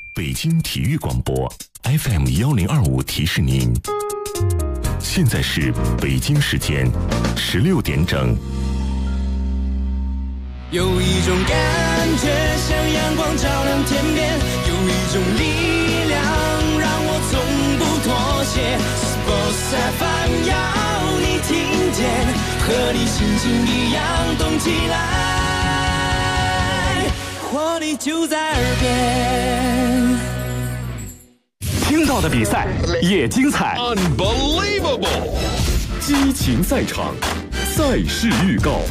北京体育广播 FM1025提示您，现在是北京时间16点整。 有一种感觉像阳光照亮天边，有一种力量让我从不妥协。Sports FM 要你听见，和你心情一样动起来，活力就在耳边。 听到的比赛也精彩 Unbelievable 激情赛场，赛事预告。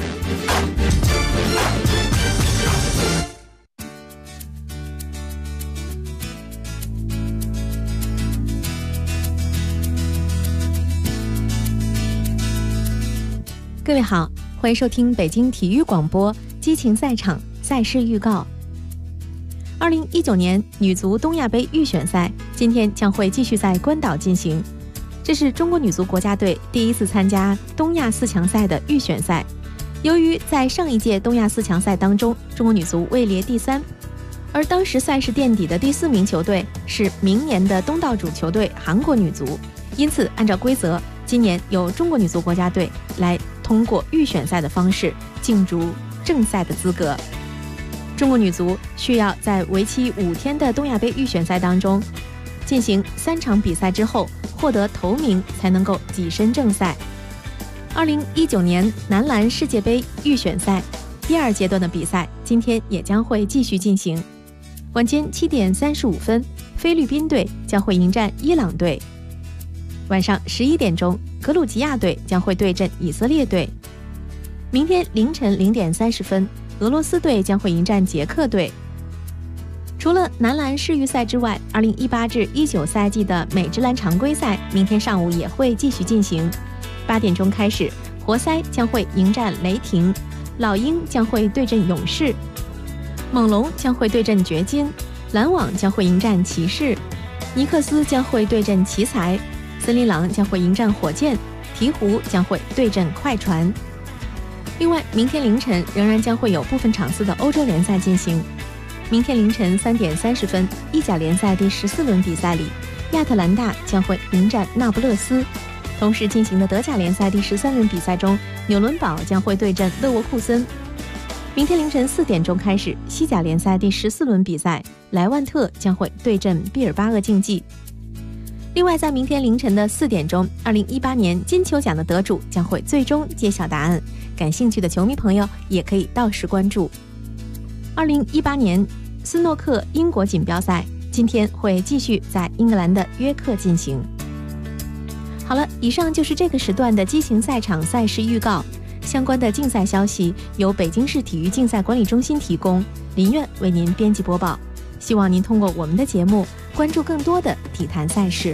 各位好，欢迎收听北京体育广播激情赛场赛事预告。2019年女足东亚杯预选赛今天将会继续在关岛进行，这是中国女足国家队第一次参加东亚四强赛的预选赛。由于在上一届东亚四强赛当中，中国女足位列第3，而当时赛事垫底的第4名球队是明年的东道主球队韩国女足，因此按照规则，今年由中国女足国家队来通过预选赛的方式竞逐正赛的资格。中国女足需要在为期5天的东亚杯预选赛当中进行3场比赛之后，获得头名才能够跻身正赛。2019年男篮世界杯预选赛第2阶段的比赛今天也将会继续进行。晚间7点35分，菲律宾队将会迎战伊朗队。晚上11点钟，格鲁吉亚队将会对阵以色列队。明天凌晨0点30分，俄罗斯队将会迎战捷克队。除了男篮世预赛之外，2018至19赛季的美职篮常规赛明天上午也会继续进行。8点钟开始，活塞将会迎战雷霆，老鹰将会对阵勇士，猛龙将会对阵掘金，篮网将会迎战骑士，尼克斯将会对阵奇才，森林狼将会迎战火箭，鹈鹕将会对阵快船。另外，明天凌晨仍然将会有部分场次的欧洲联赛进行。明天凌晨3点30分，意甲联赛第14轮比赛里，亚特兰大将会迎战那不勒斯。同时进行的德甲联赛第13轮比赛中，纽伦堡将会对阵勒沃库森。明天凌晨4点钟开始，西甲联赛第14轮比赛，莱万特将会对阵毕尔巴鄂竞技。另外，在明天凌晨的4点钟，2018年金球奖的得主将会最终揭晓答案，感兴趣的球迷朋友也可以到时关注。2018年斯诺克英国锦标赛今天会继续在英格兰的约克进行。好了，以上就是这个时段的激情赛场赛事预告。相关的竞赛消息由北京市体育竞赛管理中心提供，林苑为您编辑播报。希望您通过我们的节目关注更多的体坛赛事。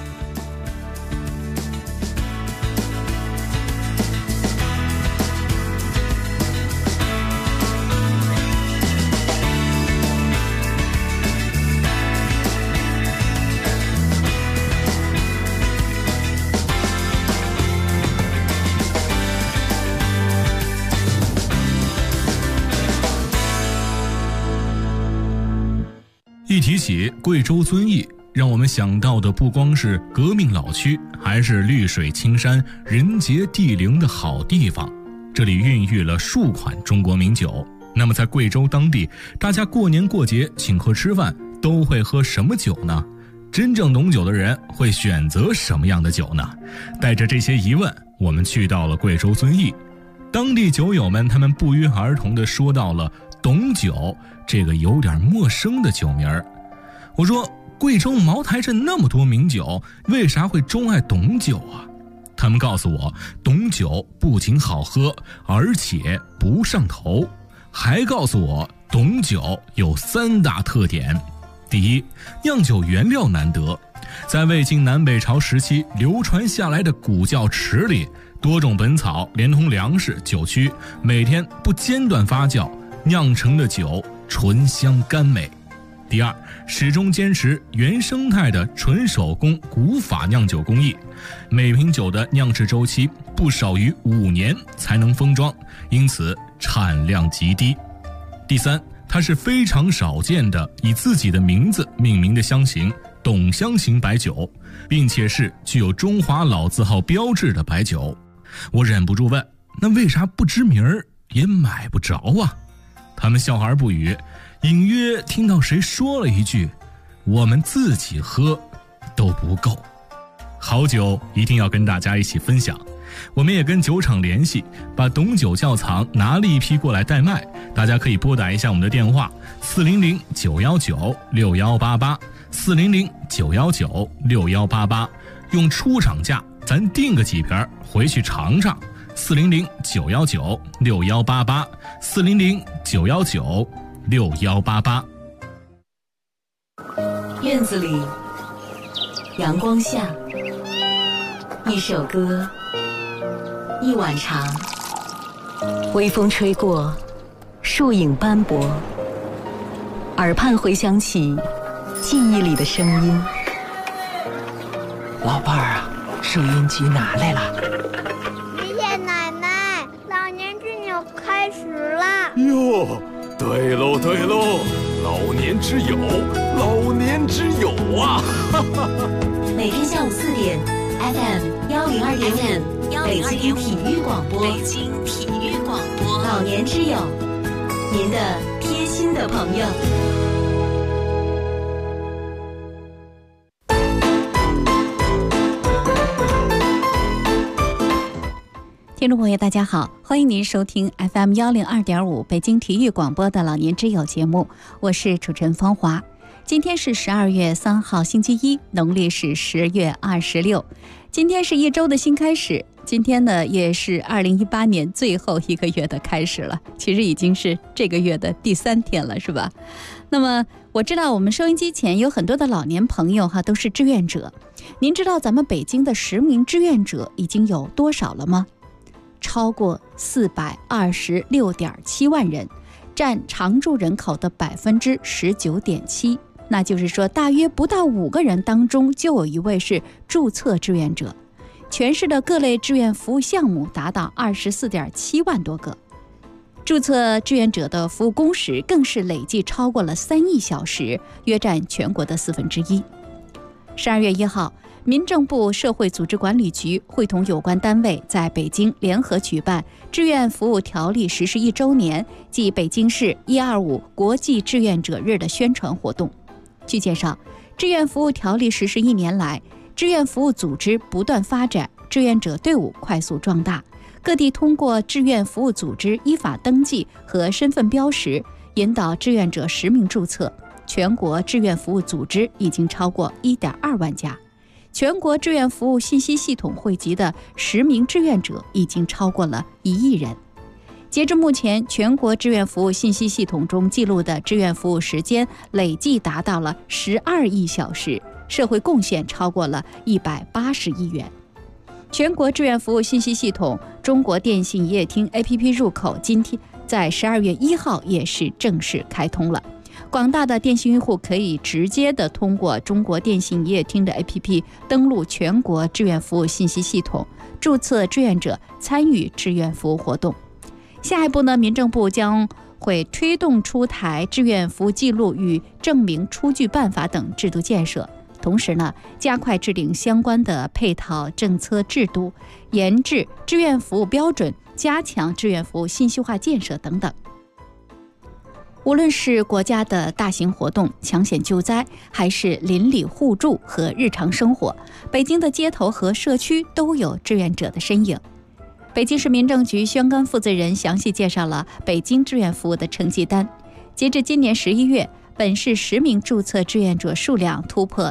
一提起贵州遵义，让我们想到的不光是革命老区，还是绿水青山、人杰地灵的好地方。这里孕育了数款中国名酒。那么在贵州当地，大家过年过节请客吃饭都会喝什么酒呢？真正懂酒的人会选择什么样的酒呢？带着这些疑问，我们去到了贵州遵义。当地酒友们他们不约而同地说到了董酒这个有点陌生的酒名儿。我说，贵州茅台镇那么多名酒，为啥会钟爱董酒啊？他们告诉我，董酒不仅好喝，而且不上头，还告诉我董酒有3大特点。第一，酿酒原料难得，在魏晋南北朝时期流传下来的古窖池里，多种本草连同粮食、酒曲，每天不间断发酵，酿成的酒醇香甘美。第二，始终坚持原生态的纯手工古法酿酒工艺，每瓶酒的酿制周期不少于5年才能封装，因此产量极低。第三， 它是非常少见的以自己的名字命名的香型董香型白酒，并且是具有中华老字号标志的白酒。我忍不住问，那为啥不知名儿也买不着啊？他们笑而不语，隐约听到谁说了一句，我们自己喝都不够。好酒一定要跟大家一起分享，我们也跟酒厂联系，把董酒窖藏拿了一批过来代卖，大家可以拨打一下我们的电话400-919-6188 400-919-6188，用出厂价咱订个几瓶回去尝尝。400-919-6188 400-919-6188。 院子里，阳光下，一首歌，一碗茶，微风吹过，树影斑驳，耳畔回响起记忆里的声音。 老伴儿啊，收音机拿来了。 谢谢奶奶，老年之友开始了。 哟，对喽对喽，老年之友，老年之友啊！ 每天下午4点 FM 102.5北京体育广播，北京体育广播，老年之友，您的贴心的朋友。 听众朋友大家好，欢迎您收听 FM 102.5北京体育广播的老年之友节目，我是主持人方华。今天是12月3号星期一，农历是10月26。今天是一周的新开始，今天呢也是2018年最后一个月的开始了，其实已经是这个月的第3天了，是吧？那么我知道我们收音机前有很多的老年朋友都是志愿者。您知道咱们北京的实名志愿者已经有多少了吗？超过426.7万人，占常住人口的19.7%。那就是说，大约不到5个人当中就有一位是注册志愿者。全市的各类志愿服务项目达到24.7万多个，注册志愿者的服务工时更是累计超过了3亿小时，约占全国的1/4。12月1号。民政部社会组织管理局会同有关单位在北京联合举办志愿服务条例实施1周年暨北京市125国际志愿者日的宣传活动。据介绍，志愿服务条例实施1年来，志愿服务组织不断发展，志愿者队伍快速壮大，各地通过志愿服务组织依法登记和身份标识，引导志愿者实名注册。全国志愿服务组织已经超过1.2万家。全国志愿服务信息系统汇集的实名志愿者已经超过了1亿人。截至目前，全国志愿服务信息系统中记录的志愿服务时间累计达到了12亿小时，社会贡献超过了180亿元。全国志愿服务信息系统中国电信营业厅 APP 入口今天在12月1号也是正式开通了。广大的电信用户可以直接的通过中国电信营业厅的 APP 登录全国志愿服务信息系统，注册志愿者参与志愿服务活动。下一步呢，民政部将会推动出台志愿服务记录与证明出具办法等制度建设，同时呢，加快制定相关的配套政策制度，研制志愿服务标准，加强志愿服务信息化建设等等。无论是国家的大型活动、抢险救灾，还是邻里互助和日常生活，北京的街头和社区都有志愿者的身影。北京市民政局宣干负责人详细介绍了北京志愿服务的成绩单。截至今年11月，本市实名注册志愿者数量突破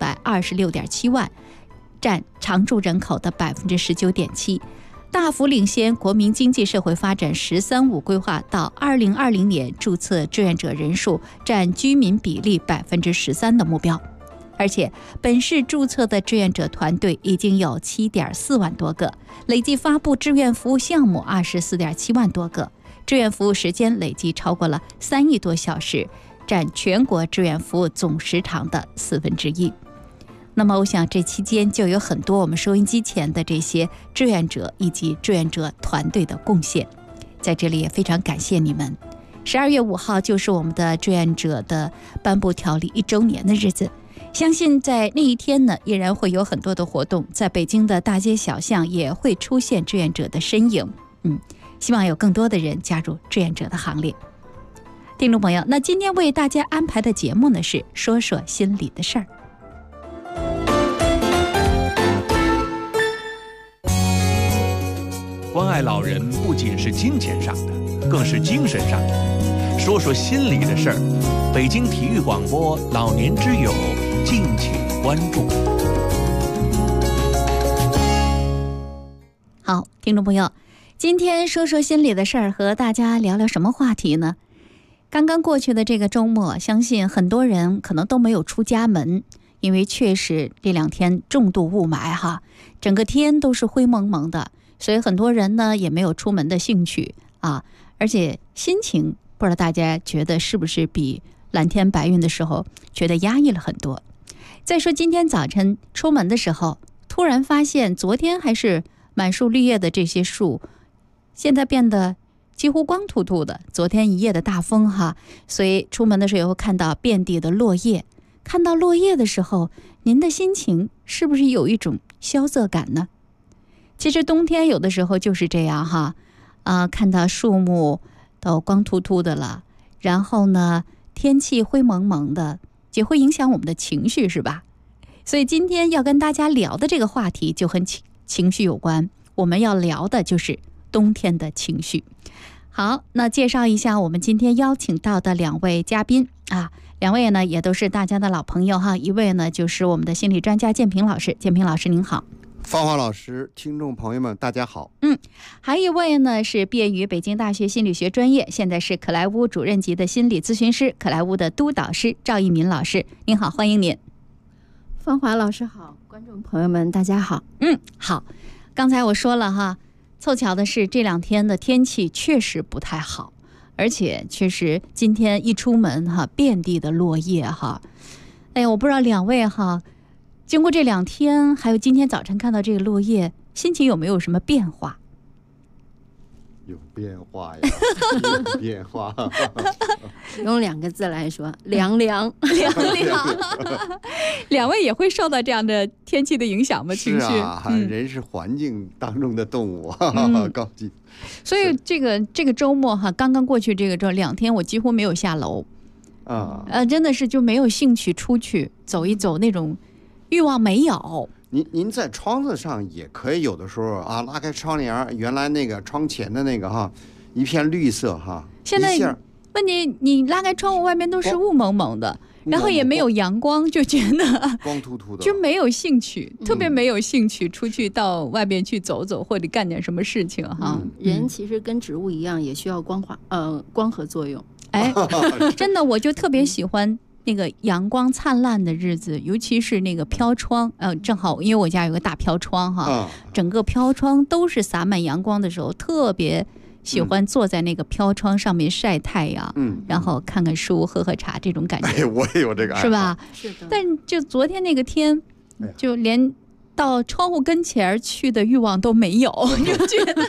426.7万，占常住人口的19.7%。大幅领先国民经济社会发展“15”规划到2020年注册志愿者人数占居民比例13%的目标。而且本市注册的志愿者团队已经有7.4万多个，累计发布志愿服务项目24.7万多个，志愿服务时间累计超过了3亿多小时，占全国志愿服务总时长的1/4。那么我想这期间就有很多我们收音机前的这些志愿者以及志愿者团队的贡献，在这里也非常感谢你们。 12月5号就是我们的志愿者的颁布条例1周年的日子。相信在那一天呢，依然会有很多的活动，在北京的大街小巷也会出现志愿者的身影。希望有更多的人加入志愿者的行列。听众朋友，那今天为大家安排的节目呢是说说心里的事儿。 关爱老人不仅是金钱上的，更是精神上的。说说心里的事儿，北京体育广播老年之友，敬请关注。 好，听众朋友，今天说说心里的事儿，和大家聊聊什么话题呢？刚刚过去的这个周末，相信很多人可能都没有出家门，因为确实这2天重度雾霾哈，整个天都是灰蒙蒙的，所以很多人呢也没有出门的兴趣啊，而且心情不知道大家觉得是不是比蓝天白云的时候觉得压抑了很多。再说今天早晨出门的时候，突然发现昨天还是满树绿叶的这些树，现在变得几乎光秃秃的。昨天一夜的大风哈，所以出门的时候会看到遍地的落叶。看到落叶的时候，您的心情是不是有一种萧瑟感呢？其实冬天有的时候就是这样哈，看到树木都光秃秃的了，然后呢天气灰蒙蒙的，也会影响我们的情绪，是吧？所以今天要跟大家聊的这个话题就和情绪有关，我们要聊的就是冬天的情绪。好，那介绍一下我们今天邀请到的2位嘉宾啊，2位呢也都是大家的老朋友哈。一位呢就是我们的心理专家建平老师，建平老师您好。 芳华老师，听众朋友们大家好。 还有一位呢是毕业于北京大学心理学专业，现在是可莱坞主任级的心理咨询师，可莱坞的督导师赵一民老师，您好，欢迎您。 芳华老师好，观众朋友们大家好。 好，刚才我说了哈，凑巧的是这2天的天气确实不太好，而且确实今天一出门哈，遍地的落叶哈。哎呀，我不知道2位哈，经过这2天，还有今天早晨看到这个落叶，心情有没有什么变化？ 有变化呀，有变化。 用2个字来说，凉凉。 2位也会受到这样的天气的影响吗？情绪？ 是啊，人是环境当中的动物，高级。 所以这个周末哈，刚刚过去这个周2天，我几乎没有下楼真的是就没有兴趣出去走一走，那种欲望没有。 您在窗子上也可以，有的时候啊，拉开窗帘，原来那个窗前的那个哈，一片绿色哈。 现在问题，你拉开窗户，外面都是雾蒙蒙的，然后也没有阳光，就觉得光秃秃的， 就没有兴趣，特别没有兴趣出去到外边去走走，或者干点什么事情哈。 人其实跟植物一样，也需要光合作用。 哎，真的，我就特别喜欢那个阳光灿烂的日子，尤其是那个飘窗，正好因为我家有个大飘窗哈，整个飘窗都是洒满阳光的时候，特别喜欢坐在那个飘窗上面晒太阳，然后看看书、喝喝茶，这种感觉。 我也有这个爱好， 是吧？ 是的。 但就昨天那个天，就连到窗户跟前去的欲望都没有，就觉得。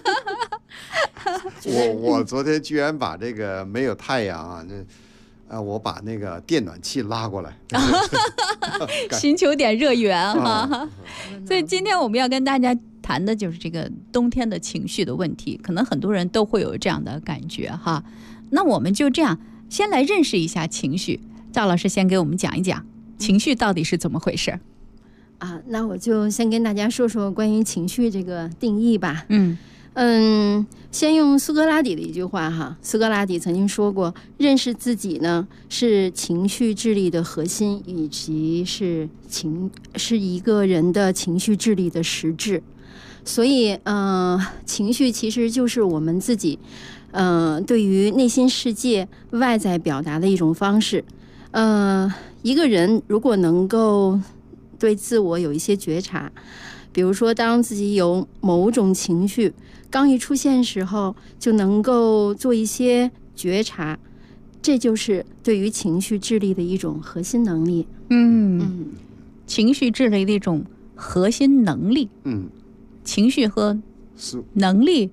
我昨天居然把这个没有太阳啊，我把那个电暖气拉过来， 寻求点热源哈。所以今天我们要跟大家谈的就是这个冬天的情绪的问题，可能很多人都会有这样的感觉哈。那我们就这样先来认识一下情绪，赵老师先给我们讲一讲情绪到底是怎么回事那我就先跟大家说说关于情绪这个定义吧。先用苏格拉底的一句话哈，苏格拉底曾经说过，认识自己呢是情绪智力的核心，以及是一个人的情绪智力的实质。所以情绪其实就是我们自己对于内心世界外在表达的一种方式。一个人如果能够对自我有一些觉察，比如说当自己有某种情绪刚一出现时候，就能够做一些觉察，这就是对于情绪智力的一种核心能力。 情绪智力的一种核心能力。情绪和能力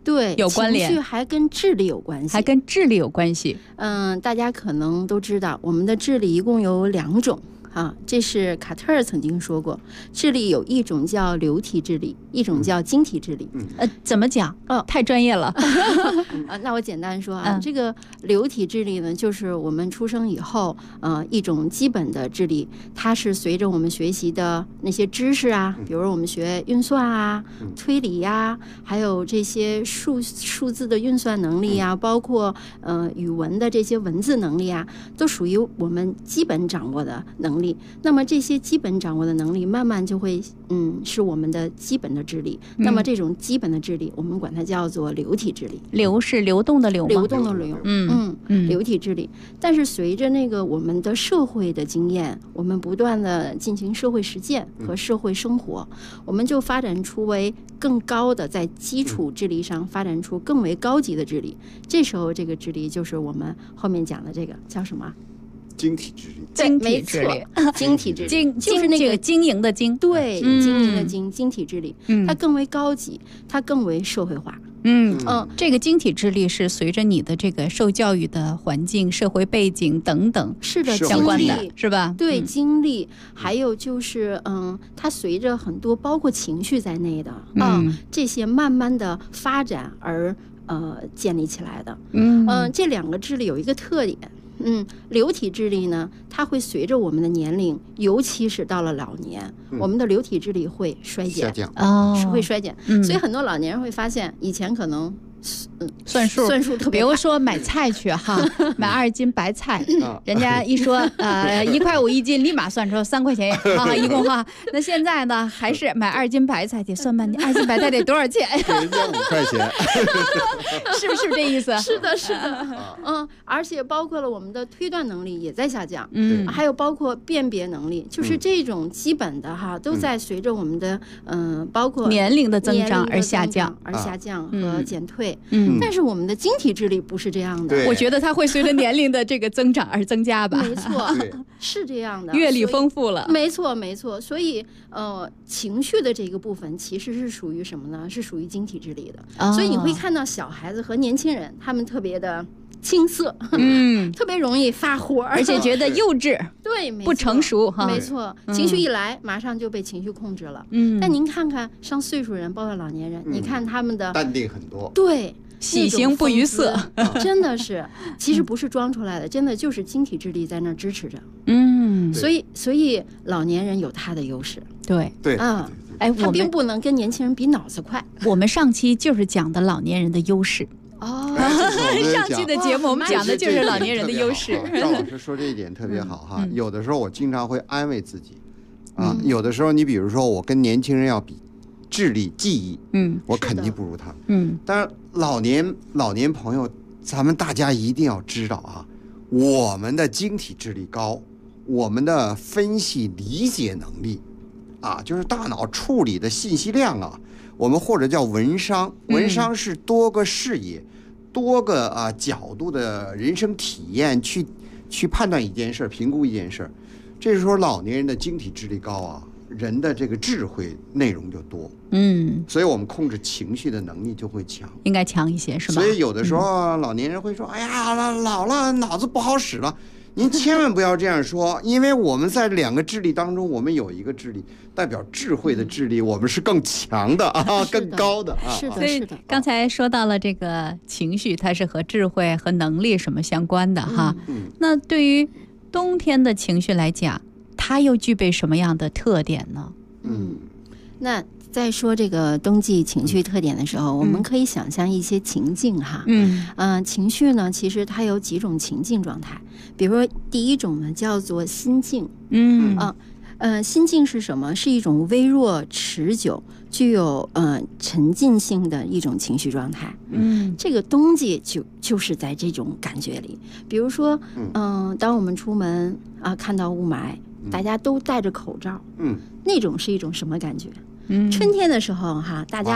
对， 有关联， 情绪还跟智力有关系， 还跟智力有关系。 大家可能都知道，我们的智力一共有2种。这是卡特尔曾经说过，智力有一种叫流体智力，一种叫晶体智力。 怎么讲？太专业了。 那我简单说这个流体智力呢，就是我们出生以后，一种基本的智力，它是随着我们学习的那些知识啊，比如我们学运算啊、推理呀，还有这些数字的运算能力啊，包括语文的这些文字能力啊，都属于我们基本掌握的能力。那么这些基本掌握的能力慢慢就会是我们的基本的智力。那么这种基本的智力我们管它叫做流体智力。 流是流动的流吗？ 流动的流。流体智力。但是随着那个我们的社会的经验，我们不断的进行社会实践和社会生活，我们就发展出为更高的，在基础智力上发展出更为高级的智力。这时候这个智力就是我们后面讲的这个叫什么？ 晶体智力。 晶体智力， 晶体智力， 就是那个经营的经。 对，经营的经，晶体智力，它更为高级，它更为社会化。 这个晶体智力是随着你的这个受教育的环境、社会背景等等是的相关的，是吧？ 对，经历，还有就是它随着很多包括情绪在内的这些慢慢的发展而建立起来的。这2个智力有一个特点。流体智力呢，它会随着我们的年龄，尤其是到了老年，我们的流体智力会衰减，会衰减。所以很多老年人会发现，以前可能算数特别， 比如说买菜去哈，买2斤白菜，人家一说1.5块1斤，立马算出3块钱一共哈。那现在呢，还是买2斤白菜得算半天，2斤白菜得多少钱？ 给人家5块钱， 是不是这意思？ 是的，是的。而且包括了我们的推断能力也在下降，还有包括辨别能力，就是这种基本的都在随着我们的包括年龄的增长而下降和减退。但是我们的晶体智力不是这样的， 我觉得它会随着年龄的这个增长而增加吧。 没错，是这样的， 阅历丰富了。 没错，没错。所以情绪的这个部分其实是属于什么呢？是属于晶体智力的。所以你会看到小孩子和年轻人，他们特别的青涩，特别容易发火， 而且觉得幼稚， 对， 不成熟哈。 没错，情绪一来，马上就被情绪控制了。但您看看上岁数人，包括老年人，你看他们的淡定很多， 对， 喜形不于色， 真的是，其实不是装出来的，真的就是晶体智力在那儿支持着。所以老年人有他的优势。 对， 他并不能跟年轻人比脑子快。 我们上期就是讲的老年人的优势。上期的节目我们讲的就是老年人的优势。 赵老师说这一点特别好哈。有的时候我经常会安慰自己有的时候你比如说我跟年轻人要比智力记忆我肯定不如他但是老年朋友，咱们大家一定要知道我们的晶体智力高，我们的分析理解能力就是大脑处理的信息量我们或者叫文商，文商是多个视野、多个角度的人生体验去判断一件事、评估一件事。这时候老年人的晶体智力高人的这个智慧内容就多，所以我们控制情绪的能力就会强， 应该强一些，是吧？ 所以有的时候老年人会说：“哎呀，老了脑子不好使了。”您千万不要这样说，因为我们在2个智力当中，我们有一个智力代表智慧的智力，我们是更强的更高的是的， 所以刚才说到了这个情绪，它是和智慧和能力什么相关的哈。那对于冬天的情绪来讲，它又具备什么样的特点呢？ 那在说这个冬季情绪特点的时候，我们可以想象一些情境哈。情绪呢，其实它有几种情境状态。比如说，第一种呢叫做心境。心境是什么？是一种微弱、持久、具有沉浸性的一种情绪状态。这个冬季就是在这种感觉里。比如说，当我们出门看到雾霾，大家都戴着口罩，那种是一种什么感觉？春天的时候大家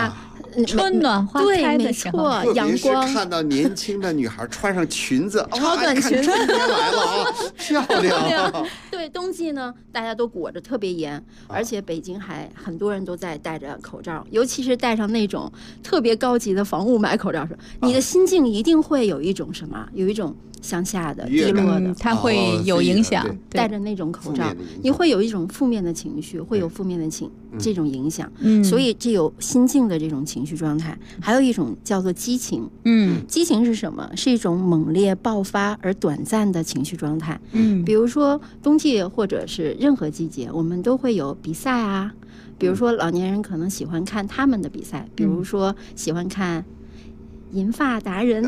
春暖花开的时候， 对，没错，阳光。 特别是看到年轻的女孩穿上裙子， 超短裙子， 春天来了啊，漂亮。 对，冬季呢，大家都裹着特别严，而且北京还很多人都在戴着口罩，尤其是戴上那种特别高级的防雾霾口罩时，你的心境一定会有一种什么，有一种向下的低落的， 它会有影响。 戴着那种口罩，你会有一种负面的情绪，会有负面的这种影响。所以这有心境的这种情绪状态，还有一种叫做激情。激情是什么？是一种猛烈爆发而短暂的情绪状态。比如说冬季或者是任何季节，我们都会有比赛啊。比如说老年人可能喜欢看他们的比赛，比如说喜欢看银发达人，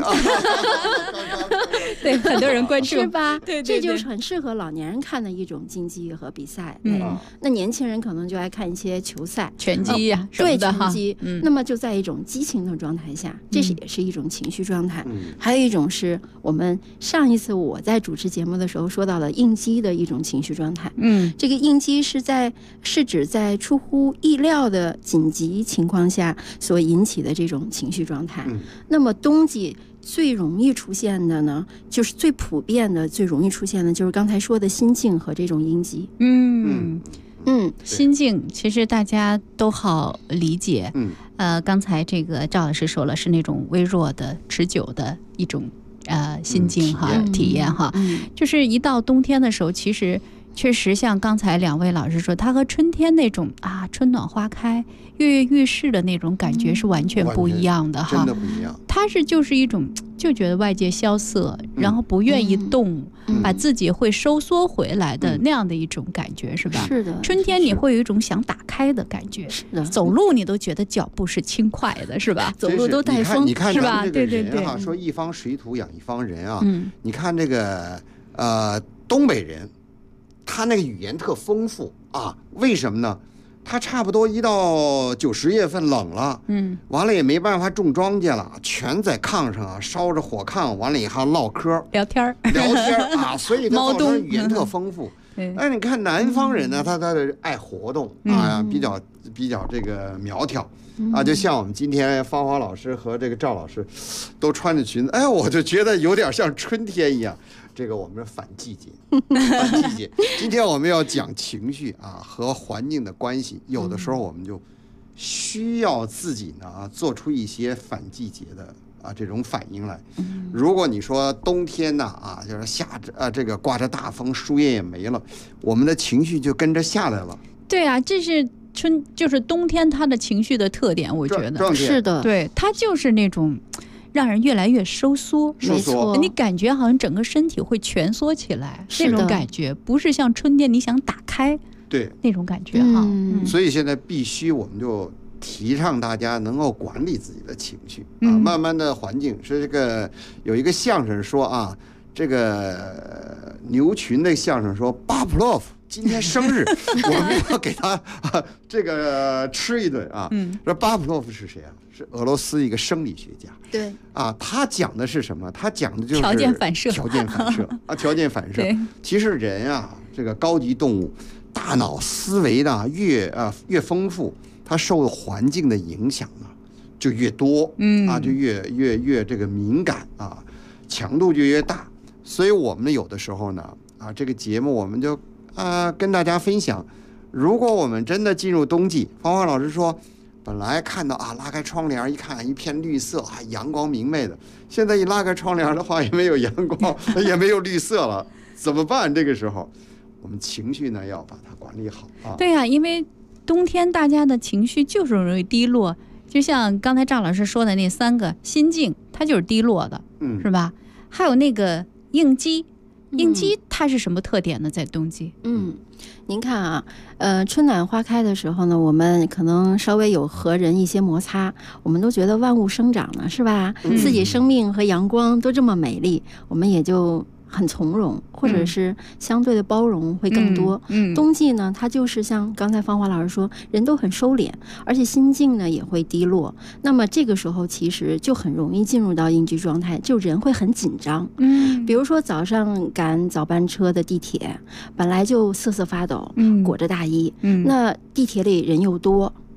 对，很多人关注， 是吧？ 对， 这就是很适合老年人看的一种竞技和比赛。那年轻人可能就爱看一些球赛、 拳击呀， 对，拳击。那么就在一种激情的状态下，这也是一种情绪状态。还有一种是我们上一次我在主持节目的时候说到了应激的一种情绪状态。这个应激是指在出乎意料的紧急情况下所引起的这种情绪状态。那么冬季最容易出现的呢，就是最普遍的、最容易出现的，就是刚才说的心境和这种应激。 心境其实大家都好理解。刚才这个赵老师说了，是那种微弱的、持久的一种心境哈，体验哈。就是一到冬天的时候，其实确实像刚才两位老师说，它和春天那种春暖花开、跃跃欲试的那种感觉是完全不一样的哈， 真的不一样。 它就是一种就觉得外界萧瑟，然后不愿意动，把自己会收缩回来的那样的一种感觉，是吧？ 是的。 春天你会有一种想打开的感觉，是的。走路你都觉得脚步是轻快的，是吧？ 走路都带风， 你看是吧？ 对对对。说一方水土养一方人啊，你看这个东北人。他那个语言特丰富啊，为什么呢？他差不多一到9、10月份冷了，完了也没办法种庄稼了，全在炕上烧着火炕，完了以后唠嗑聊天啊，所以他造成语言特丰富。你看南方人呢，他爱活动啊，比较这个苗条啊，就像我们今天芳华老师和这个赵老师都穿着裙子，我就觉得有点像春天一样。这个我们是反季节。今天我们要讲情绪和环境的关系，有的时候我们就需要自己呢做出一些反季节的这种反应来。如果你说冬天呢就是这个刮着大风，树叶也没了，我们的情绪就跟着下来了。 对啊，这是就是冬天它的情绪的特点，我觉得是的， 对，它就是那种。让人越来越收缩， 没错， 你感觉好像整个身体会蜷缩起来，那种感觉不是像春天你想打开， 对那种感觉哈。 所以现在必须我们就提倡大家能够管理自己的情绪慢慢的环境是这个有一个相声说这个牛群的相声说巴甫洛夫今天生日，我们要给他这个吃一顿说巴甫洛夫是谁啊？是俄罗斯一个生理学家。 对他讲的是什么？他讲的就是条件反射。 条件反射。其实人这个高级动物，大脑思维的越丰富，它受环境的影响呢就越多，就越这个敏感强度就越大。所以我们有的时候呢这个节目我们就跟大家分享，如果我们真的进入冬季，芳华老师说本来看到拉开窗帘一看一片绿色阳光明媚的，现在一拉开窗帘的话也没有阳光也没有绿色了，怎么办？这个时候我们情绪呢要把它管理好对呀，因为冬天大家的情绪就是容易低落，就像刚才赵老师说的那3个心境，它就是低落的，是吧？还有那个应激它是什么特点呢？在冬季您看春暖花开的时候呢，我们可能稍微有和人一些摩擦，我们都觉得万物生长呢，是吧？自己生命和阳光都这么美丽，我们也就很从容，或者是相对的包容会更多。冬季呢，它就是像刚才芳华老师说，人都很收敛，而且心境呢也会低落。那么这个时候其实就很容易进入到应激状态，就人会很紧张。比如说早上赶早班车的地铁，本来就瑟瑟发抖，裹着大衣，那地铁里人又多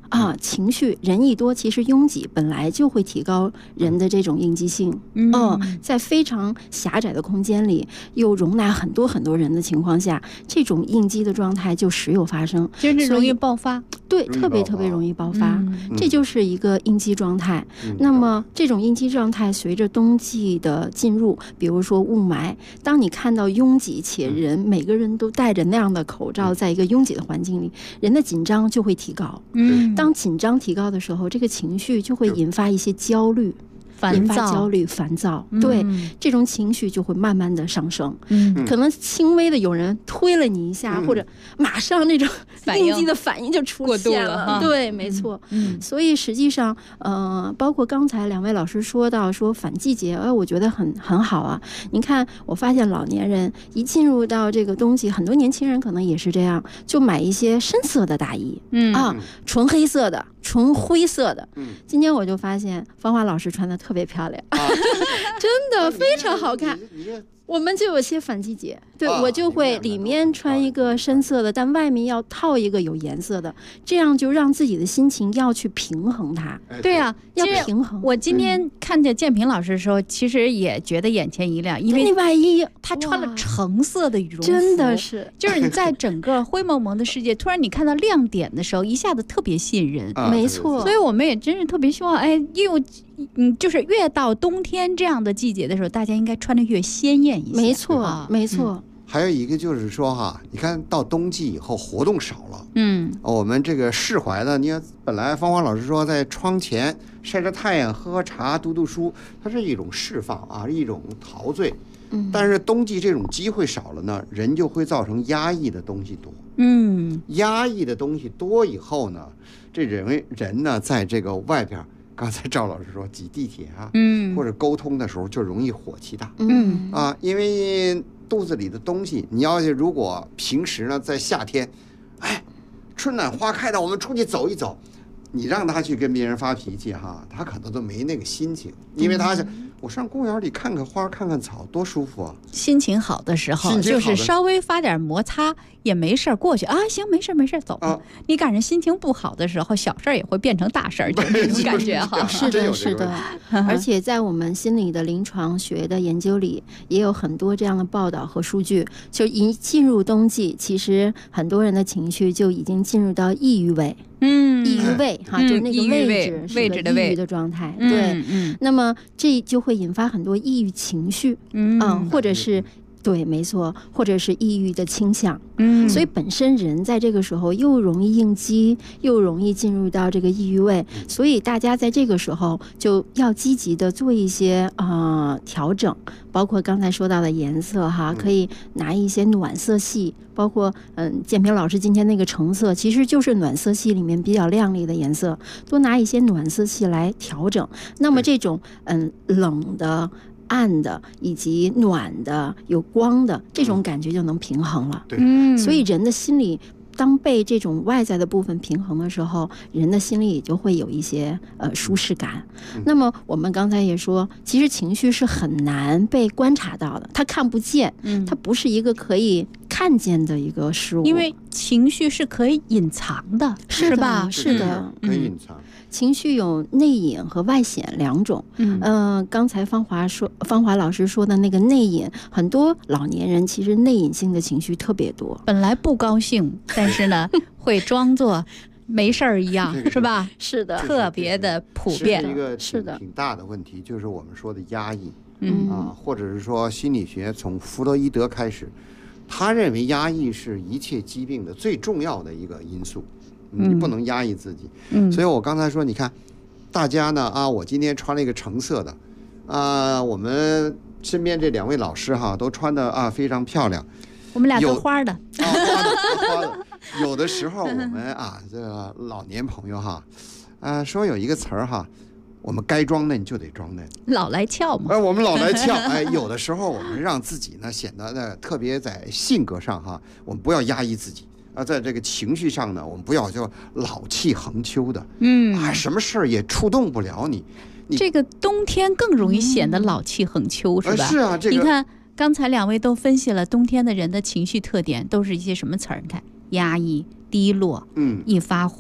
情绪人一多，其实拥挤本来就会提高人的这种应激性。在非常狭窄的空间里，又容纳很多很多人的情况下，这种应激的状态就时有发生， 真是容易爆发。 对，特别特别容易爆发，这就是一个应激状态。那么这种应激状态随着冬季的进入，比如说雾霾，当你看到拥挤且人每个人都戴着那样的口罩，在一个拥挤的环境里，人的紧张就会提高。当紧张提高的时候，这个情绪就会引发一些焦虑。引发焦虑、烦躁，对，这种情绪就会慢慢的上升。可能轻微的有人推了你一下，或者马上那种应激的反应就出现了。对，没错。所以实际上，包括刚才两位老师说到说反季节，我觉得很好啊。您看，我发现老年人一进入到这个冬季，很多年轻人可能也是这样，就买一些深色的大衣，纯黑色的。纯灰色的，今天我就发现芳华老师穿的特别漂亮，真的非常好看。我们就有些反季节，对，我就会里面穿一个深色的，但外面要套一个有颜色的，这样就让自己的心情要去平衡它。 对啊， 要平衡。 我今天看见建平老师的时候，其实也觉得眼前一亮，因为那外衣他穿了橙色的羽绒服， 真的是， 就是你在整个灰蒙蒙的世界，突然你看到亮点的时候，一下子特别吸引人。 没错， 所以我们也真是特别希望，就是越到冬天这样的季节的时候，大家应该穿得越鲜艳一些。 没错，没错。 还有一个就是说哈，你看到冬季以后活动少了，我们这个释怀的，你看本来芳华老师说在窗前晒着太阳、喝喝茶、读读书，它是一种释放啊，一种陶醉。但是冬季这种机会少了呢，人就会造成压抑的东西多。压抑的东西多以后呢，这人呢在这个外边。刚才赵老师说挤地铁啊，或者沟通的时候就容易火气大，因为肚子里的东西，你要是如果平时呢在夏天，春暖花开的，我们出去走一走，你让他去跟别人发脾气哈，他可能都没那个心情，因为他是我上公园里看看花看看草多舒服啊。 心情好的时候就是稍微发点摩擦也没事过去啊，行没事走你赶上心情不好的时候，小事也会变成大事，就是这种感觉哈。 是的，是的。而且在我们心理的临床学的研究里，也有很多这样的报道和数据。就一进入冬季，其实很多人的情绪就已经进入到抑郁位。抑郁位哈，就是那个位置的抑郁的状态。对，那么这就会引发很多抑郁情绪，或者是。对，没错，或者是抑郁的倾向。所以本身人在这个时候又容易应激，又容易进入到这个抑郁位，所以大家在这个时候就要积极的做一些调整，包括刚才说到的颜色哈，可以拿一些暖色系，包括建平老师今天那个橙色，其实就是暖色系里面比较亮丽的颜色，多拿一些暖色系来调整。那么这种冷的。暗的以及暖的有光的这种感觉就能平衡了。所以人的心理当被这种外在的部分平衡的时候，人的心里也就会有一些舒适感。那么我们刚才也说，其实情绪是很难被观察到的，它看不见，它不是一个可以看见的一个事物， 因为情绪是可以隐藏的，是吧？ 是的， 可以隐藏。 情绪有内隐和外显两种。刚才芳华老师说的那个内隐，很多老年人其实内隐性的情绪特别多， 本来不高兴，但是呢会装作没事儿一样，是吧？ 是的， 特别的普遍， 是一个挺大的问题，就是我们说的压抑，或者是说心理学从弗洛伊德开始，他认为压抑是一切疾病的最重要的一个因素。你不能压抑自己，所以我刚才说，你看，大家呢我今天穿了一个橙色的，我们身边这两位老师哈都穿的非常漂亮， 我们俩都花的， 花的。有的时候我们这个老年朋友哈，说有一个词儿哈，我们该装嫩就得装嫩， 老来俏嘛。 我们老来俏，有的时候我们让自己呢显得特别在性格上哈，我们不要压抑自己。在这个情绪上呢，我们不要就老气横秋的，什么事儿也触动不了你。 这个冬天更容易显得老气横秋，是吧？ 是啊， 你看刚才两位都分析了冬天的人的情绪特点，都是一些什么词儿？你看，压抑、低落，一发火、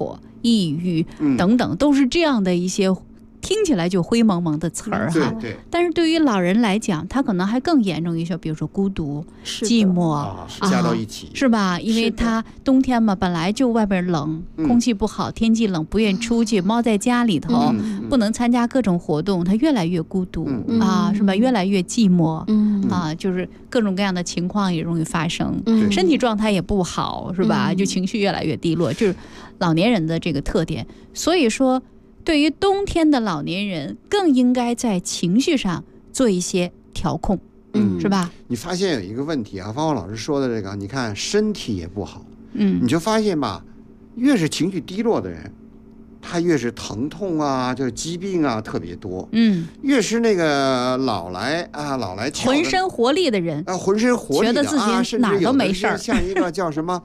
抑郁等等，都是这样的一些听起来就灰蒙蒙的词儿哈。 对。 但是对于老人来讲，他可能还更严重一些，比如说孤独、寂寞加到一起， 是吧？因为他冬天嘛，本来就外边冷，空气不好，天气冷，不愿意出去，猫在家里头，不能参加各种活动，他越来越孤独是吧？越来越寂寞就是各种各样的情况也容易发生，身体状态也不好，是吧？就情绪越来越低落，就是老年人的这个特点。所以说，对于冬天的老年人，更应该在情绪上做一些调控，是吧？ 你发现有一个问题啊，芳芳老师说的这个，你看身体也不好，你就发现吧，越是情绪低落的人，他越是疼痛啊，就是疾病啊特别多，越是那个老来浑身活力的人浑身活力的觉得自己哪儿都没事儿， 像一个叫什么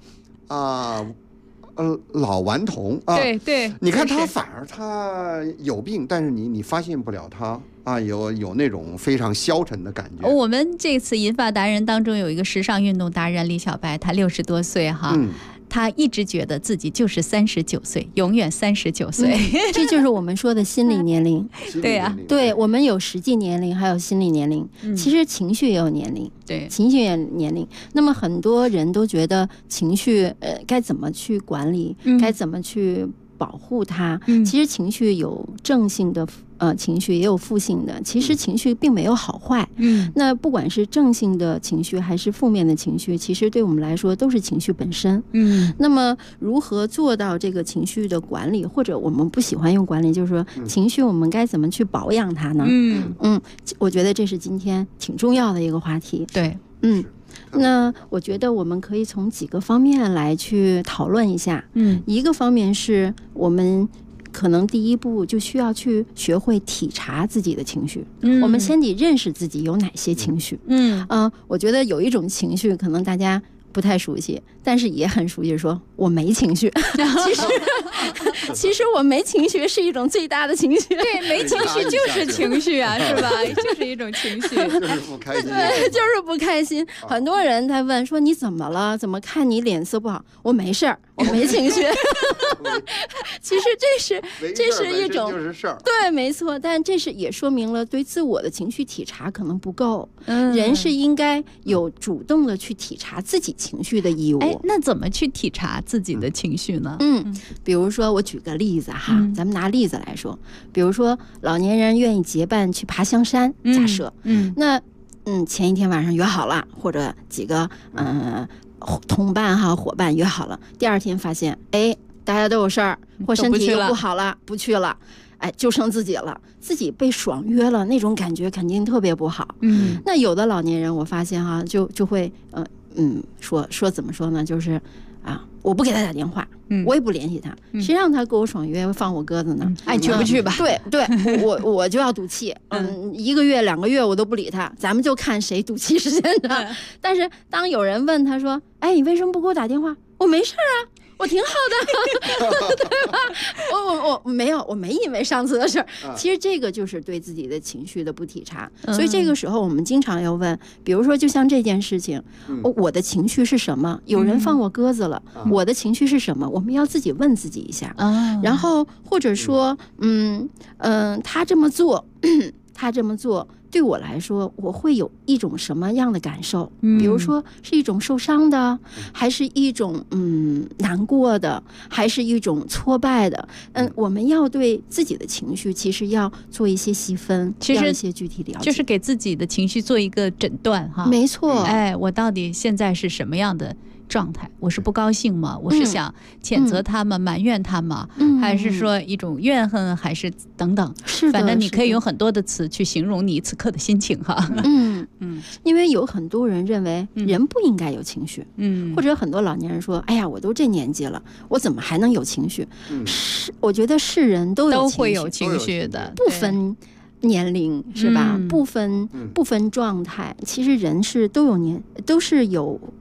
老顽童啊， 对， 你看他反而他有病，但是你发现不了他有那种非常消沉的感觉。 我们这次银发达人当中有一个时尚运动达人李小白，他60多岁哈。他一直觉得自己就是39岁，永远39岁， 这就是我们说的心理年龄。 对呀， 对，我们有实际年龄，还有心理年龄。其实情绪也有年龄， 对， 情绪也有年龄。那么很多人都觉得情绪，该怎么去管理，该怎么去保护它。其实情绪有正性的情绪，也有负性的。其实情绪并没有好坏。那不管是正性的情绪还是负面的情绪，其实对我们来说都是情绪本身。那么如何做到这个情绪的管理，或者我们不喜欢用管理，就是说情绪我们该怎么去保养它呢？我觉得这是今天挺重要的一个话题。 对， 那我觉得我们可以从几个方面来去讨论一下。一个方面是我们可能第一步就需要去学会体察自己的情绪。我们先得认识自己有哪些情绪。我觉得有一种情绪可能大家不太熟悉，但是也很熟悉，说我没情绪。其实我没情绪是一种最大的情绪。 对，没情绪就是情绪啊，是吧？就是一种情绪， 就是不开心。 对，就是不开心。很多人他问说你怎么了？怎么看你脸色不好？我没事儿，我没情绪。其实这是一种就是事儿。 对，没错。但这是也说明了对自我的情绪体察可能不够。人是应该有主动的去体察自己情绪的义务。 那怎么去体察自己的情绪呢？ 比如说我举个例子哈，咱们拿例子来说，比如说老年人愿意结伴去爬香山，假设，那前一天晚上约好了，或者几个同伴伙伴约好了，第二天发现大家都有事儿，或身体又不好了，不去了。就剩自己了，自己被爽约了，那种感觉肯定特别不好。那有的老年人我发现就会说怎么说呢，就是我不给他打电话，我也不联系他，谁让他给我爽约放我鸽子呢？ 爱去不去吧。 对，我就要赌气，1个月2个月我都不理他，咱们就看谁赌气时间长。但是当有人问他说，你为什么不给我打电话？我没事啊，我挺好的，对吧？我没因为上次的事儿。其实这个就是对自己的情绪的不体察。所以这个时候我们经常要问，比如说就像这件事情，我的情绪是什么？有人放我鸽子了，我的情绪是什么？我们要自己问自己一下。然后或者说他这么做对我来说，我会有一种什么样的感受？比如说是一种受伤的，还是一种难过的，还是一种挫败的？我们要对自己的情绪其实要做一些细分，要一些具体了解， 就是给自己的情绪做一个诊断哈。 没错， 我到底现在是什么样的状态？我是不高兴吗？我是想谴责他吗？埋怨他吗？还是说一种怨恨？还是等等？ 是的， 反正你可以用很多的词去形容你此刻的心情哈。 因为有很多人认为人不应该有情绪，或者很多老年人说，我都这年纪了，我怎么还能有情绪？我觉得是人都会有情绪的， 不分年龄是吧？不分状态，其实人是都是有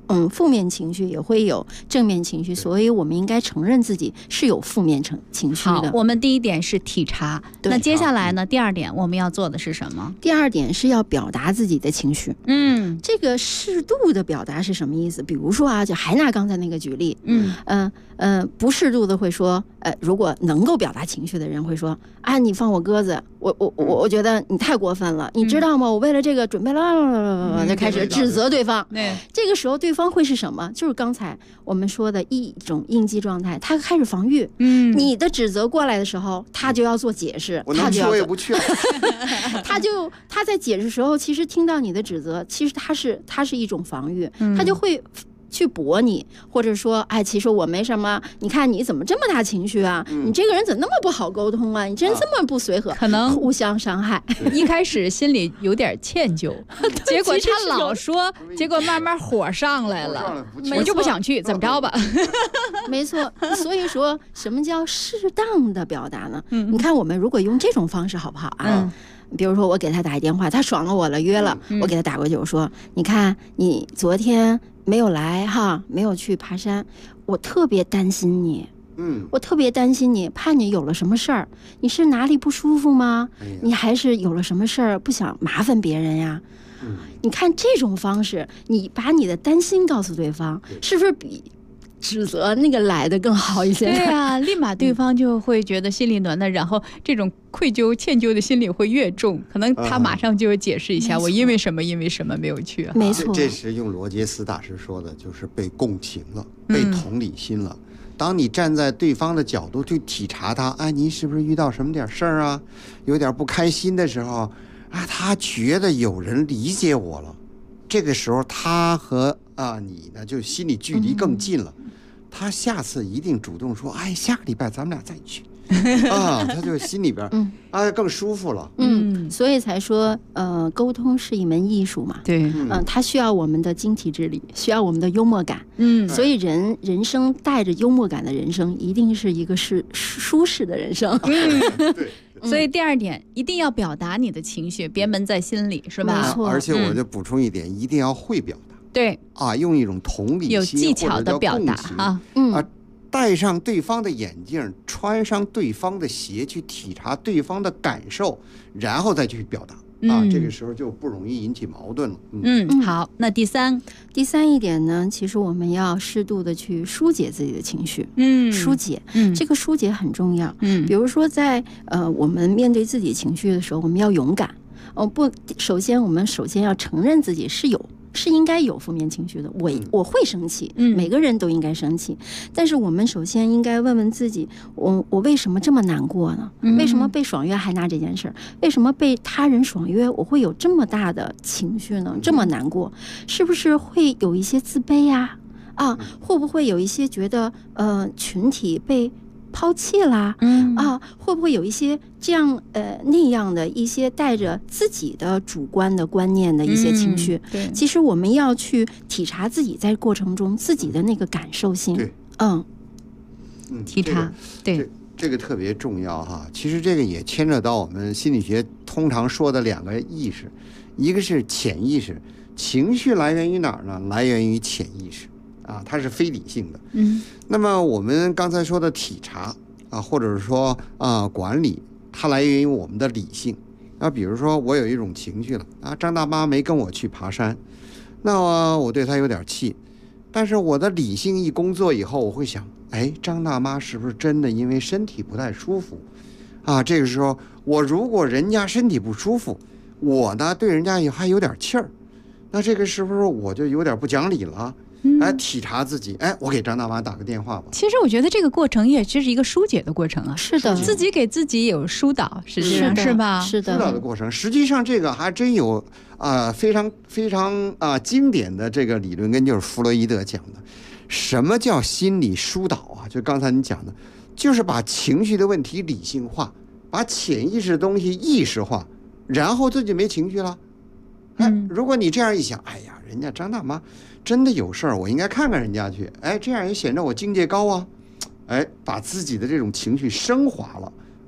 负面情绪，也会有正面情绪，所以我们应该承认自己是有负面情绪的。 好，我们第一点是体察，那接下来呢，第二点我们要做的是什么？ 第二点是要表达自己的情绪。这个适度的表达是什么意思？比如说啊，就还拿刚才那个举例，不适度的会说，如果能够表达情绪的人会说啊，你放我鸽子，我觉得你太过分了，你知道吗？我为了这个准备了，就开始指责对方。这个时候对方会是什么？就是刚才我们说的一种应激状态，他开始防御。你的指责过来的时候，他就要做解释， 我能去我也不去了。 他在解释的时候，其实听到你的指责，其实他是一种防御，他就会去驳你，或者说，哎，其实我没什么，你看你怎么这么大情绪啊？你这个人怎么那么不好沟通啊？你真这么不随和， 可能互相伤害。 一开始心里有点歉疚，结果他老说，结果慢慢火上来了，我就不想去，怎么着吧？ 没错，所以说什么叫适当的表达呢？你看我们如果用这种方式好不好啊？比如说我给他打一电话，他爽了我了，约了，我给他打过去，我说你看你昨天没有来哈，没有去爬山，我特别担心你，我特别担心你，怕你有了什么事儿，你是哪里不舒服吗？你还是有了什么事儿不想麻烦别人呀？你看这种方式，你把你的担心告诉对方，是不是比指责那个来的更好一些？ 对啊，立马对方就会觉得心里暖暖，然后这种愧疚歉疚的心理会越重，可能他马上就会解释一下，我因为什么没有去。 没错， 这是用罗杰斯大师说的，就是被共情了，被同理心了。当你站在对方的角度去体察他，哎，你是不是遇到什么点事儿啊，有点不开心的时候啊，他觉得有人理解我了，这个时候他和你呢就心理距离更近了，他下次一定主动说，哎，下个礼拜咱们俩再去他就心里边更舒服了。 所以才说沟通是一门艺术嘛。 对， 它需要我们的精体之力，需要我们的幽默感。所以人生带着幽默感的人生，一定是一个舒适的人生。 对。 所以第二点，一定要表达你的情绪，别闷在心里，是吧？ 没错。 而且我就补充一点，一定要会表达。 对用一种同理心， 有技巧的表达戴上对方的眼镜，穿上对方的鞋，去体察对方的感受，然后再去表达。这个时候就不容易引起矛盾了。 好，那第三一点呢，其实我们要适度的去疏解自己的情绪。疏解，这个疏解很重要。比如说在我们面对自己情绪的时候，我们要勇敢。我们首先要承认自己是应该有负面情绪的，我会生气，每个人都应该生气，但是我们首先应该问问自己，我为什么这么难过呢？为什么被爽约还拿这件事儿？为什么被他人爽约我会有这么大的情绪呢？这么难过，是不是会有一些自卑呀？会不会有一些觉得群体被抛弃啦？会不会有一些这样那样的一些带着自己的主观的观念的一些情绪？ 对， 其实我们要去体察自己在过程中自己的那个感受性。 对， 体察，对， 这个特别重要哈。其实这个也牵扯到我们心理学通常说的两个意识，一个是潜意识，情绪来源于哪儿呢？来源于潜意识。它是非理性的。那么我们刚才说的体察或者是说管理，它来源于我们的理性。比如说我有一种情绪了张大妈没跟我去爬山，那我对她有点气，但是我的理性一工作以后，我会想，哎，张大妈是不是真的因为身体不太舒服这个时候我如果人家身体不舒服，我呢对人家也还有点气儿，那这个是不是我就有点不讲理了？体察自己，我给张大妈打个电话吧。 其实我觉得这个过程也就是一个疏解的过程是的， 自己给自己有疏导，实际上是吧？ 是的， 疏导的过程。实际上这个还真有非常非常经典的这个理论根，就是弗洛伊德讲的。什么叫心理疏导就刚才你讲的，就是把情绪的问题理性化，把潜意识的东西意识化，然后自己没情绪了。如果你这样一想，哎呀，人家张大妈真的有事儿，我应该看看人家去，这样也显得我境界高把自己的这种情绪升华了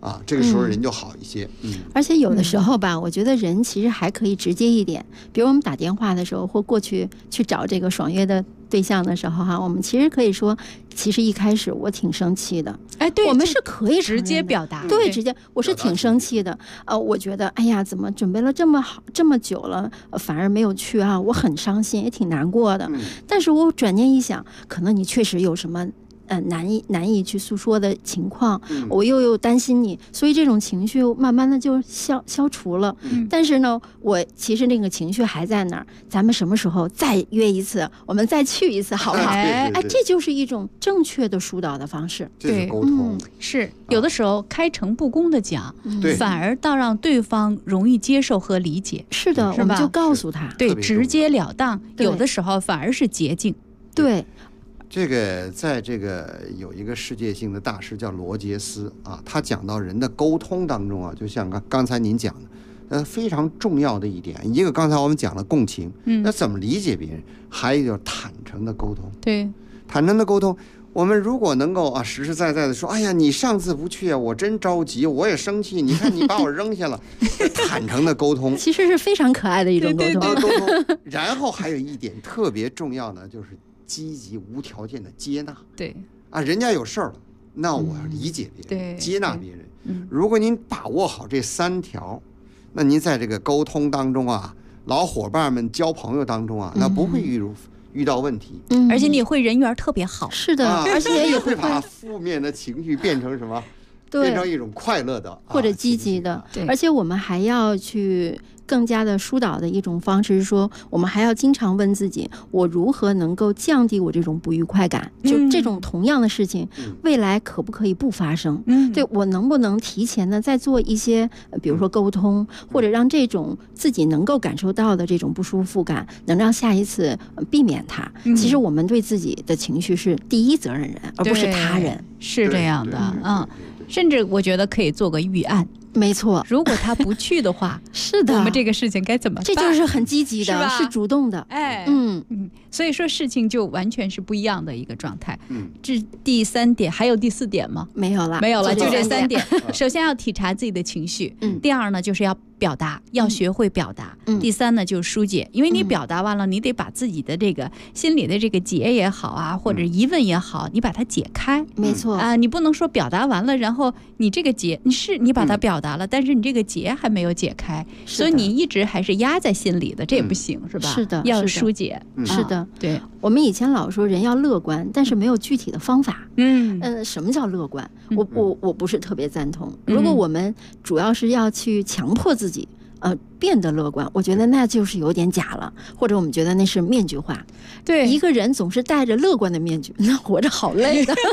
这个时候人就好一些。 而且有的时候吧，我觉得人其实还可以直接一点，比如我们打电话的时候，或过去去找这个爽约的对象的时候哈，我们其实可以说，其实一开始我挺生气的。 对， 我们是可以直接表达， 对，直接我是挺生气的。我觉得，哎呀，怎么准备了这么好这么久了，反而没有去啊，我很伤心，也挺难过的。但是我转念一想，可能你确实有什么难以去诉说的情况，我又担心你，所以这种情绪慢慢的就消除了。但是呢，我其实那个情绪还在那儿，咱们什么时候再约一次，我们再去一次好不好？这就是一种正确的疏导的方式， 这是沟通。 是有的时候开诚布公的讲，反而倒让对方容易接受和理解。 是的，我们就告诉他， 对，直截了当，有的时候反而是捷径。 对。 这个在这个有一个世界性的大师叫罗杰斯他讲到人的沟通当中就像刚才您讲的，非常重要的一点，一个刚才我们讲了共情，那怎么理解别人，还有就是坦诚的沟通。 对， 坦诚的沟通，我们如果能够实实在在的说，哎呀，你上次不去我真着急，我也生气，你看你把我扔下了，坦诚的沟通， 其实是非常可爱的一种沟通。 沟通。然后还有一点特别重要的就是。积极无条件的接纳， 对人家有事儿了，那我要理解别人，接纳别人。如果您把握好这3条，那您在这个沟通当中老伙伴们交朋友当中那不会遇到问题， 而且你会人缘特别好。 是的，而且也会把负面的情绪变成什么？变成一种快乐的或者积极的。而且我们还要去更加的疏导的一种方式是说，我们还要经常问自己，我如何能够降低我这种不愉快感？就这种同样的事情，未来可不可以不发生？对，我能不能提前的再做一些，比如说沟通，或者让这种自己能够感受到的这种不舒服感，能让下一次避免它。其实我们对自己的情绪是第一责任人，而不是他人。 是这样的，甚至我觉得可以做个预案。 没错， 如果他不去的话， 是的， 我们这个事情该怎么办？ 这就是很积极的，是主动的。 所以说事情就完全是不一样的一个状态。这第3点，还有第4点吗？ 没有了， 就这3点。首先要体察自己的情绪，第二呢就是要表达，要学会表达。第3呢就是疏解，因为你表达完了，你得把自己的这个心里的这个结也好或者疑问也好，你把它解开。 没错你不能说表达完了，然后你这个结你把它表达了，但是你这个结还没有解开，所以你一直还是压在心里的，这也不行，是吧？ 是的， 要疏解。 是的， 对。 我们以前老说人要乐观，但是没有具体的方法。什么叫乐观？我不是特别赞同。如果我们主要是要去强迫自己变得乐观，我觉得那就是有点假了，或者我们觉得那是面具化。 对， 一个人总是戴着乐观的面具，那活着好累的。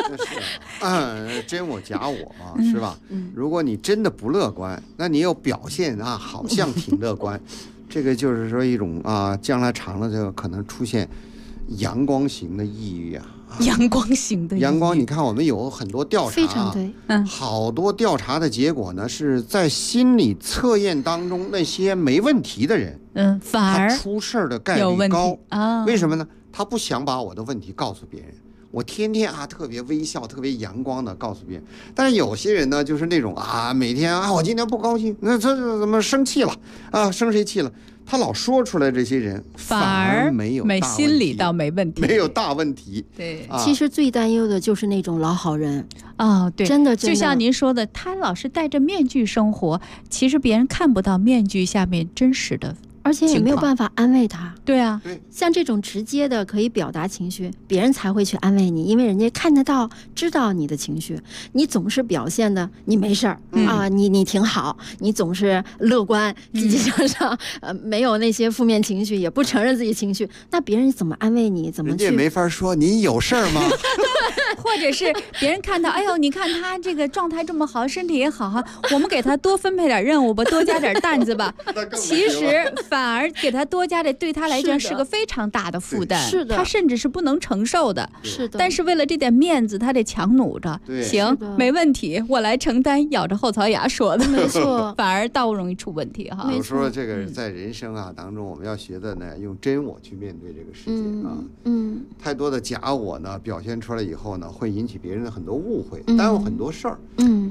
真我假我是吧？如果你真的不乐观，那你又表现好像挺乐观，这个就是说一种将来长了就可能出现阳光型的抑郁阳光型的阳光，你看我们有很多调查， 非常对， 好多调查的结果呢是在心理测验当中那些没问题的人， 反而他出事的概率高为什么呢？他不想把我的问题告诉别人，我天天特别微笑特别阳光的告诉别人。但是有些人呢就是那种每天我今天不高兴，那这怎么生气了生谁气了，他老说出来，这些人反而没有大问题， 心里倒没问题， 没有大问题。 对， 其实最担忧的就是那种老好人对， 真的就像您说的，他老是戴着面具生活，其实别人看不到面具下面真实的， 而且也没有办法安慰他。 对啊， 像这种直接的可以表达情绪，别人才会去安慰你，因为人家看得到知道你的情绪。你总是表现的你没事儿你挺好，你总是乐观积极向上没有那些负面情绪，也不承认自己情绪，那别人怎么安慰你？怎么去？ 人家没法说你有事儿吗？ 或者是别人看到，哎呦，你看他这个状态这么好，身体也好我们给他多分配点任务吧，多加点担子吧。其实反而给他多加的，对他来讲是个非常大的负担， 是的， 他甚至是不能承受的。 是的， 但是为了这点面子，他得强弩着。行，没问题，我来承担，咬着后槽牙说的。 没错， 反而倒容易出问题有时候这个在人生当中，我们要学的呢，用真我去面对这个世界太多的假我呢，表现出来以后呢，会引起别人的很多误会，耽误很多事儿。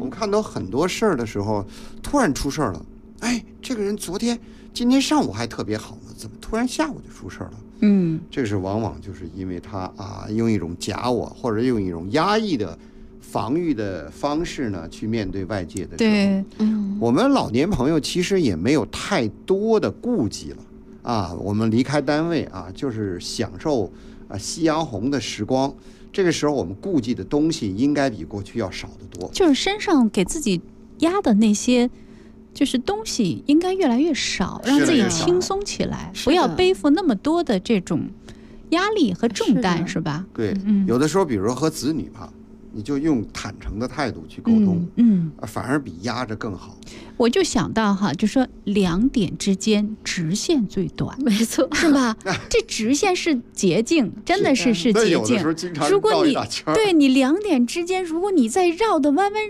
我们看到很多事儿的时候，突然出事儿了。哎，这个人今天上午还特别好呢，怎么突然下午就出事儿了？这个是往往就是因为他用一种假我或者用一种压抑的防御的方式呢去面对外界的时候，我们老年朋友其实也没有太多的顾忌了我们离开单位就是享受夕阳红的时光。这个时候我们顾忌的东西应该比过去要少得多， 就是身上给自己压的那些就是东西应该越来越少，让自己轻松起来，不要背负那么多的这种压力和重担，是吧？ 对，有的时候比如说和子女你就用坦诚的态度去沟通，反而比压着更好。 我就想到就说2点之间直线最短， 没错， 是吧？这直线是捷径，真的是捷径。 如果你2点之间，如果你再绕的弯弯